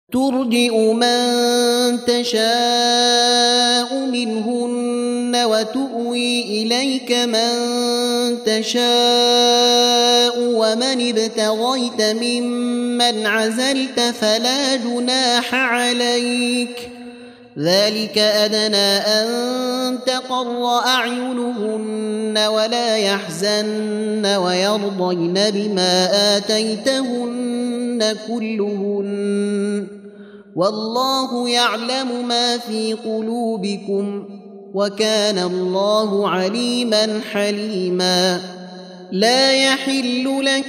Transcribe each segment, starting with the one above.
ترجئ من تشاء منهن وتؤوي إليك من تشاء ومن ابتغيت ممن عزلت فلا جناح عليك ذلك أدنى أن تقر أعينهن ولا يحزن ويرضين بما آتيتهن كلهن والله يعلم ما في قلوبكم وكان الله عليما حليما لا يحل لك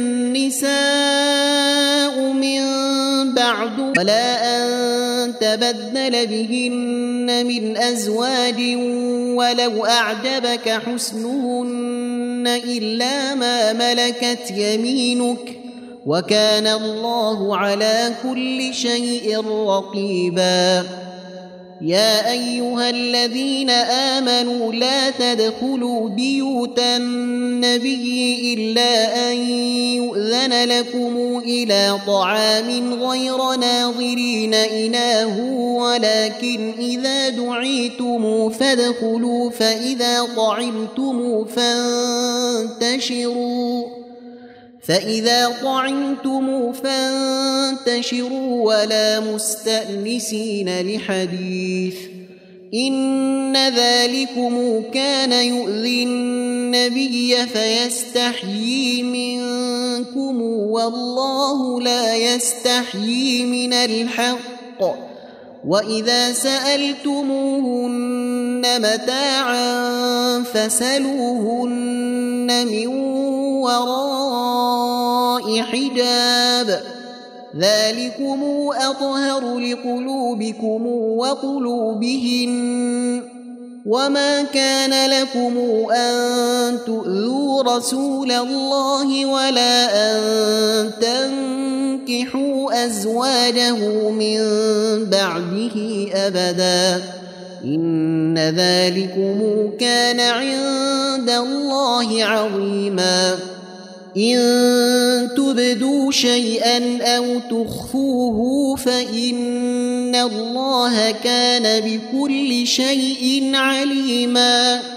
النساء من بعد ولا أن تبدل بهن من أزواج ولو أعجبك حسنهن إلا ما ملكت يمينك وكان الله على كل شيء رقيبا يا أيها الذين آمنوا لا تدخلوا بيوت النبي إلا أن يؤذن لكم إلى طعام غير ناظرين إناه ولكن إذا دعيتم فادخلوا فإذا طعمتم فانتشروا ولا مستأنسين لحديث إن ذلكم كان يؤذي النبي فيستحيي منكم والله لا يستحيي من الحق وإذا سألتموهن متاعا فاسألوهن من وراء حجاب ذلكم أطهر لقلوبكم وقلوبهن وما كان لكم أن تؤذوا رسول الله ولا أن تنكحوا أزواجه من بعده أبدا إن ذلكم كان عند الله عظيما إن تبدوا شيئا أو تخفوه فإن الله كان بكل شيء عليما